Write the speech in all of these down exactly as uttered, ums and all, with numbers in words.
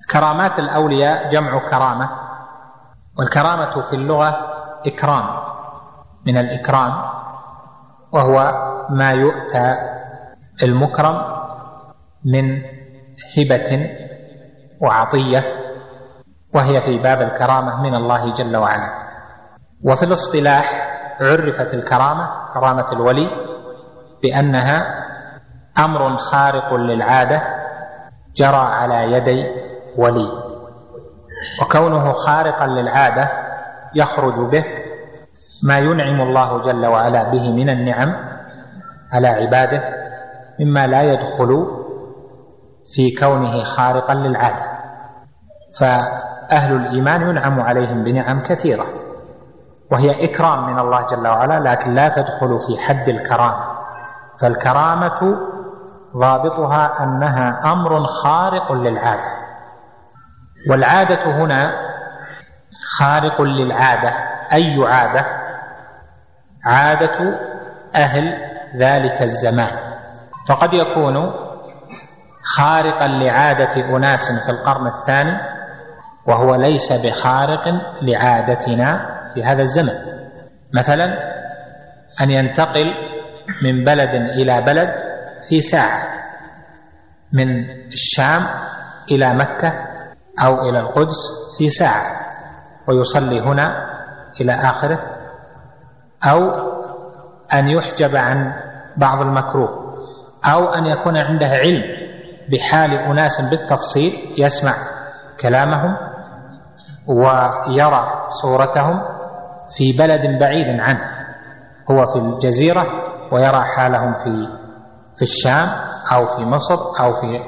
كرامات الأولياء جمع كرامة، والكرامة في اللغة إكرام، من الإكرام، وهو ما يؤتى المكرم من هبة وعطية، وهي في باب الكرامة من الله جل وعلا. وفي الاصطلاح عرفت الكرامة، كرامة الولي، بأنها أمر خارق للعادة جرى على يدي ولي، وكونه خارقا للعادة يخرج به ما ينعم الله جل وعلا به من النعم على عباده، مما لا يدخل في كونه خارقا للعادة. فأهل الإيمان ينعم عليهم بنعم كثيرة، وهي إكرام من الله جل وعلا، لكن لا تدخل في حد الكرامة. فالكرامة ضابطها أنها أمر خارق للعادة، والعادة هنا خارق للعادة. أي عادة؟ عادة أهل ذلك الزمان. فقد يكون خارقا لعادة أناس في القرن الثاني، وهو ليس بخارق لعادتنا في هذا الزمن. مثلا أن ينتقل من بلد إلى بلد في ساعة، من الشام إلى مكة أو إلى القدس في ساعة، ويصلي هنا إلى آخره، أو أن يحجب عن بعض المكروه، أو أن يكون عنده علم بحال أناس بالتفصيل، يسمع كلامهم ويرى صورتهم في بلد بعيد عنه، هو في الجزيرة ويرى حالهم في في الشام أو في مصر أو في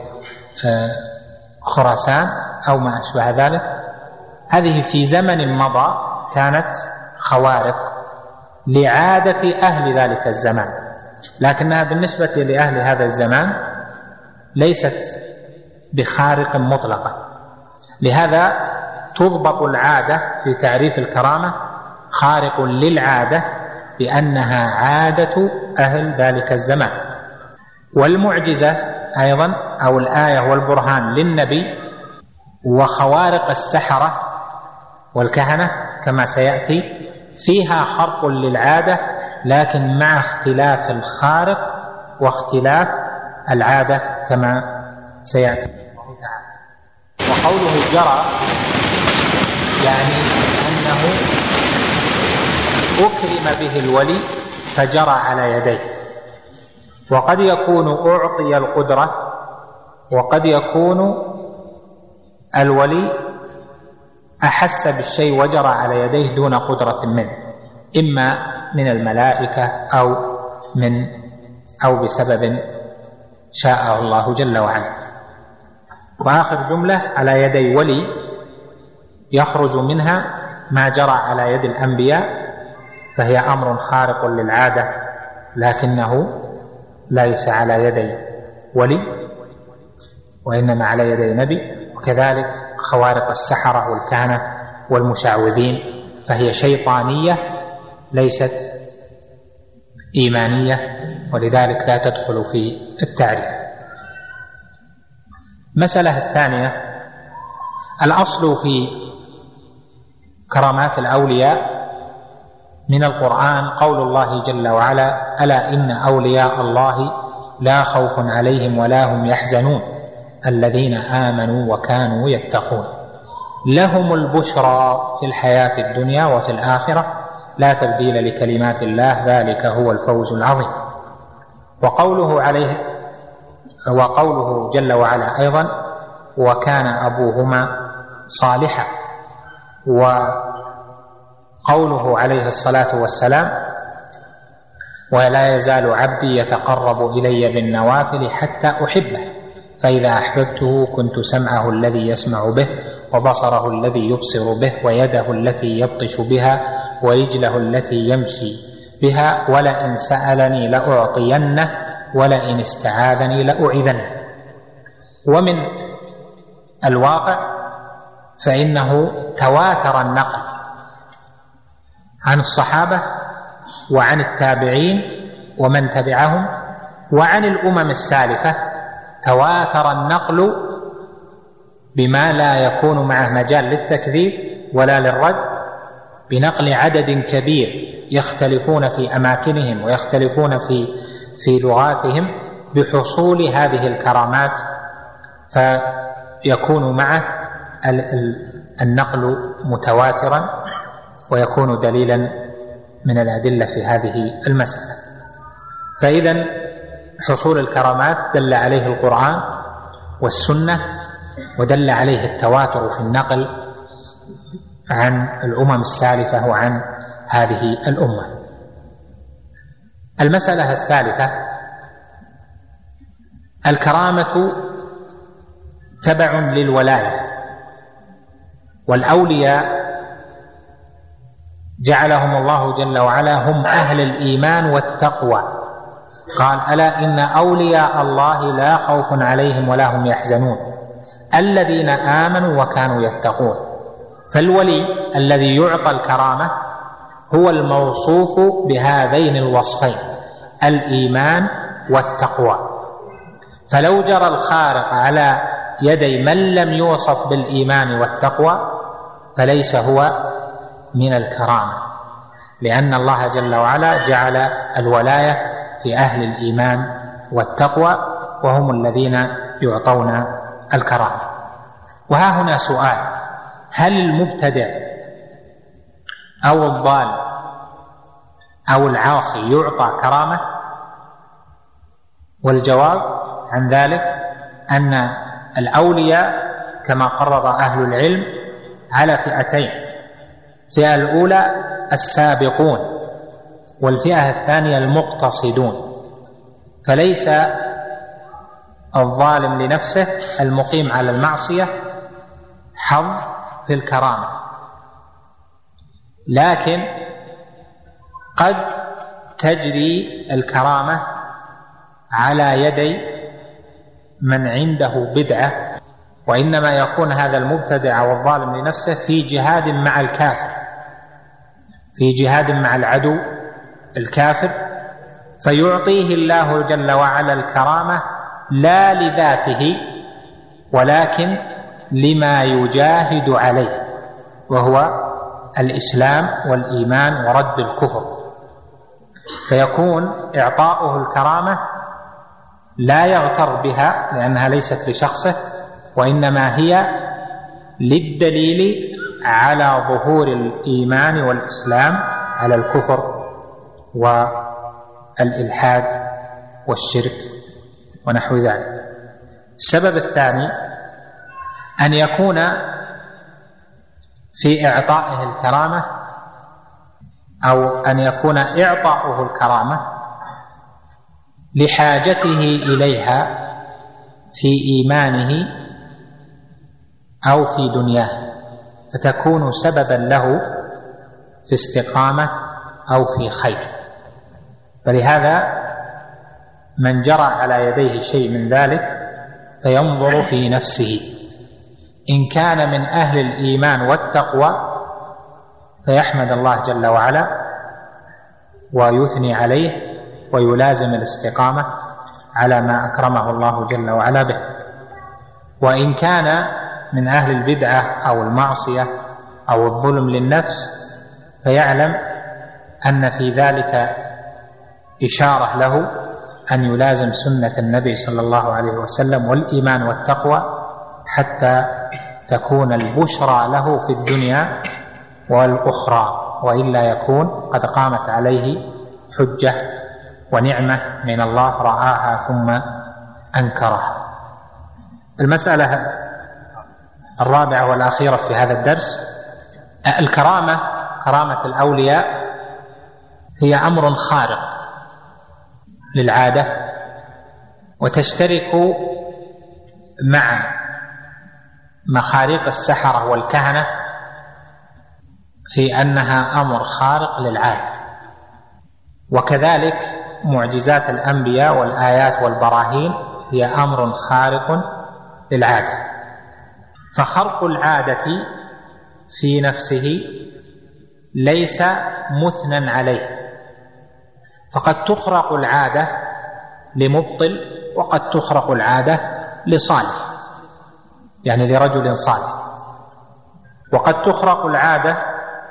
خراسان أو ما أشبه ذلك. هذه في زمن مضى كانت خوارق لعادة أهل ذلك الزمان، لكنها بالنسبة لأهل هذا الزمان ليست بخارق مطلقة. لهذا تضبط العادة في تعريف الكرامة خارق للعادة بأنها عادة أهل ذلك الزمان. والمعجزة أيضا أو الآية والبرهان للنبي وخوارق السحرة والكهنة كما سيأتي فيها خرق للعادة، لكن مع اختلاف الخارق واختلاف العادة كما سيأتي. وقوله جرى يعني أنه أكرم به الولي فجرى على يديه. وقد يكون أعطي القدرة، وقد يكون الولي أحس بالشيء وجرى على يديه دون قدرة منه، إما من الملائكة أو من أو بسبب شاء الله جل وعلا. وآخر جملة على يدي ولي يخرج منها ما جرى على يد الأنبياء، فهي أمر خارق للعادة لكنه ليس على يدي ولي وإنما على يدي نبي. وكذلك خوارق السحرة والكهنة والمشعوذين فهي شيطانية ليست إيمانية، ولذلك لا تدخل في التعريف. المسألة الثانية: الأصل في كرامات الأولياء من القرآن قول الله جل وعلا: ألا إن أولياء الله لا خوف عليهم ولا هم يحزنون الذين آمنوا وكانوا يتقون لهم البشرى في الحياة الدنيا وفي الآخرة لا تبديل لكلمات الله ذلك هو الفوز العظيم. وقوله عليه وقوله جل وعلا أيضا: وكان أبوهما صالحا. وقوله عليه الصلاة والسلام: ولا يزال عبدي يتقرب إلي بالنوافل حتى أحبه فإذا أحببته كنت سمعه الذي يسمع به وبصره الذي يبصر به ويده التي يبطش بها ورجله التي يمشي بها ولئن سألني لأعطينه ولئن استعاذني لأعيذنه. ومن الواقع فإنه تواتر النقل عن الصحابة وعن التابعين ومن تبعهم وعن الأمم السالفة، تواتر النقل بما لا يكون معه مجال للتكذيب ولا للرد، بنقل عدد كبير يختلفون في أماكنهم ويختلفون في في لغاتهم بحصول هذه الكرامات، فيكون معه النقل متواترا ويكون دليلا من الأدلة في هذه المسألة. فإذن حصول الكرامات دل عليه القرآن والسنة، ودل عليه التواتر في النقل عن الأمم السالفة وعن هذه الأمة. المسألة الثالثة: الكرامة تبع للولاية، والأولياء جعلهم الله جل وعلا هم أهل الإيمان والتقوى. قال: ألا إن أولياء الله لا خوف عليهم ولا هم يحزنون الذين آمنوا وكانوا يتقون. فالولي الذي يعطى الكرامة هو الموصوف بهذين الوصفين، الإيمان والتقوى. فلو جرى الخارق على يدي من لم يوصف بالإيمان والتقوى فليس هو من الكرامة، لأن الله جل وعلا جعل الولاية في أهل الإيمان والتقوى، وهم الذين يعطون الكرامة. وها هنا سؤال: هل المبتدع أو الضال أو العاصي يعطى كرامة؟ والجواب عن ذلك أن الأولياء كما قرر أهل العلم على فئتين: الفئة الأولى السابقون، والفئة الثانية المقتصدون. فليس الظالم لنفسه المقيم على المعصية حظ في الكرامة، لكن قد تجري الكرامة على يدي من عنده بدعة، وإنما يكون هذا المبتدع والظالم لنفسه في جهاد مع الكافر، في جهاد مع العدو الكافر، فيعطيه الله جل وعلا الكرامة لا لذاته ولكن لما يجاهد عليه، وهو الإسلام والإيمان ورد الكفر. فيكون إعطاؤه الكرامة لا يغتر بها لأنها ليست لشخصه، وإنما هي للدليل على ظهور الإيمان والإسلام على الكفر والإلحاد والشرك ونحو ذلك. السبب الثاني أن يكون في إعطائه الكرامة أو أن يكون إعطاؤه الكرامة لحاجته إليها في إيمانه أو في دنياه، فتكون سببا له في استقامة أو في خير. فلهذا من جرى على يديه شيء من ذلك فينظر في نفسه، إن كان من أهل الإيمان والتقوى فيحمد الله جل وعلا ويثني عليه ويلازم الاستقامة على ما أكرمه الله جل وعلا به. وإن كان من أهل البدعة أو المعصية أو الظلم للنفس فيعلم أن في ذلك إشارة له أن يلازم سنة النبي صلى الله عليه وسلم والإيمان والتقوى حتى تكون البشرى له في الدنيا والأخرى، وإلا يكون قد قامت عليه حجة ونعمة من الله رآها ثم أنكرها. المسألة الرابعة والأخيرة في هذا الدرس: الكرامة، كرامة الأولياء هي أمر خارق للعادة، وتشترك مع مخاريق السحرة والكهنة في أنها أمر خارق للعادة، وكذلك معجزات الأنبياء والآيات والبراهين هي أمر خارق للعادة. فخرق العادة في نفسه ليس مثنى عليه، فقد تخرق العادة لمبطل وقد تخرق العادة لصالح. يعني لرجل صالح. وقد تخرق العادة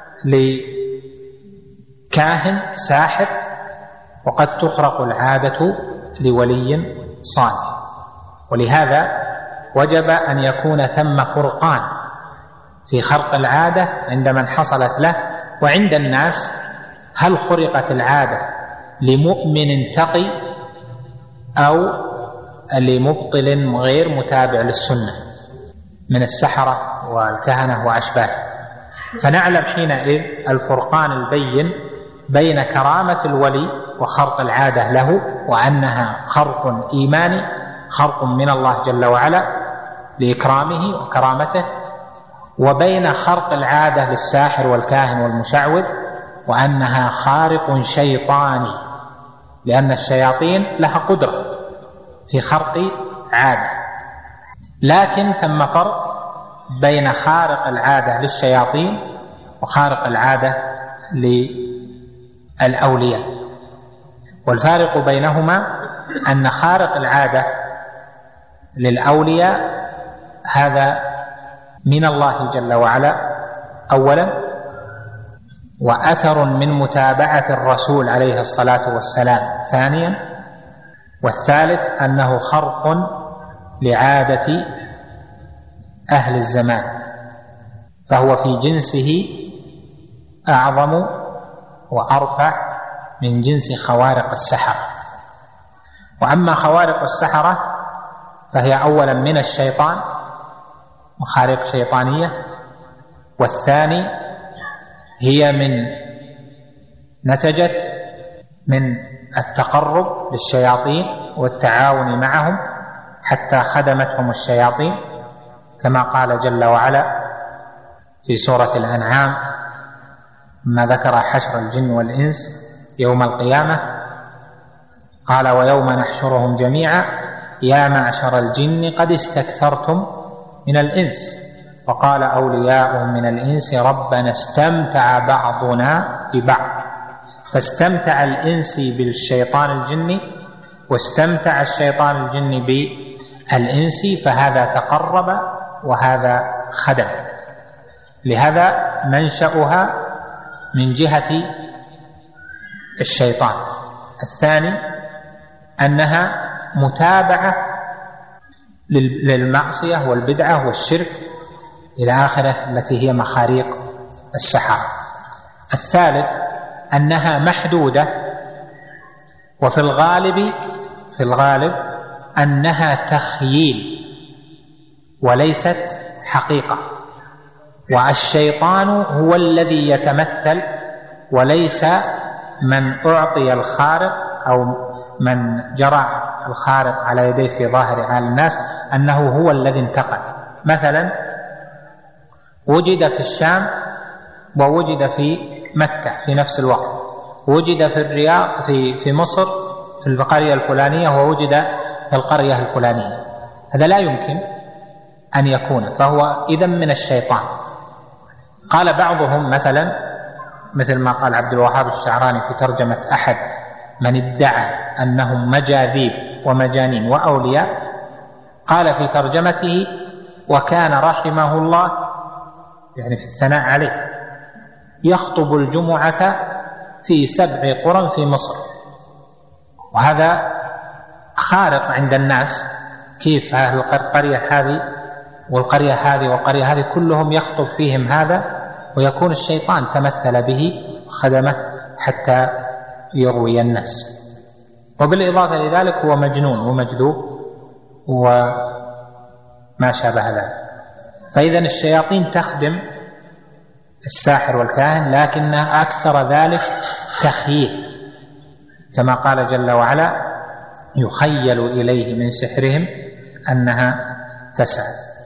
لكاهن ساحر، وقد تخرق العادة لولي صالح. ولهذا وجب أن يكون ثم فرقان في خرق العادة عند من حصلت له وعند الناس. هل خرقت العادة لمؤمن تقي أو لمبطل غير متابع للسنة من السحرة والكهنة وأشباهه؟ فنعلم حينئذ الفرقان البين بين كرامة الولي وخرق العادة له، وأنها خرق إيماني، خرق من الله جل وعلا لإكرامه وكرامته، وبين خرق العادة للساحر والكاهن والمشعوذ وأنها خارق شيطاني، لأن الشياطين لها قدرة في خرق عادة. لكن ثم فرق بين خارق العادة للشياطين وخارق العادة للأولياء، والفارق بينهما أن خارق العادة للأولياء هذا من الله جل وعلا أولا، وأثر من متابعة الرسول عليه الصلاة والسلام ثانيا، والثالث أنه خرق لعادة أهل الزمان، فهو في جنسه أعظم وأرفع من جنس خوارق السحرة. وأما خوارق السحرة فهي أولا من الشيطان، مخارق شيطانية، والثاني هي من نتجت من التقرب للشياطين والتعاون معهم حتى خدمتهم الشياطين، كما قال جل وعلا في سورة الأنعام ما ذكر حشر الجن والإنس يوم القيامة، قال ويوم نحشرهم جميعا يا معشر الجن قد استكثرتم من الإنس، وقال أولياؤهم من الإنس ربنا استمتع بعضنا ببعض، فاستمتع الإنس بالشيطان الجني واستمتع الشيطان الجني بالإنس، فهذا تقرب وهذا خدم. لهذا منشأها من جهة الشيطان. الثاني أنها متابعة للمعصية والبدعة والشرك إلى آخره التي هي مخاريق السحرة. الثالث أنها محدودة، وفي الغالب في الغالب أنها تخييل وليست حقيقة، والشيطان هو الذي يتمثل وليس من أعطي الخارق أو من جرى الخارق على يديه في ظاهر على الناس أنه هو الذي انتقل. مثلا وجد في الشام ووجد في مكة في نفس الوقت، وجد في الرياض في في مصر في القرية الفلانية ووجد في القرية الفلانية، هذا لا يمكن أن يكون، فهو إذن من الشيطان. قال بعضهم مثلا مثل ما قال عبد الوهاب الشعراني في ترجمة أحد من ادعى أنهم مجاذيب ومجانين وأولياء، قال في ترجمته وكان رحمه الله يعني في الثناء عليه يخطب الجمعة في سبع قرى في مصر، وهذا خارق عند الناس. كيف أهل القرية هذه والقرية هذه والقرية هذه كلهم يخطب فيهم هذا، ويكون الشيطان تمثل به خدمه حتى يغوي الناس. وبالإضافة لذلك هو مجنون ومجذوب وما شابه ذلك. فإذن الشياطين تخدم الساحر والكاهن، لكنها أكثر ذلك تخييل، كما قال جل وعلا يخيل إليه من سحرهم أنها تسعى.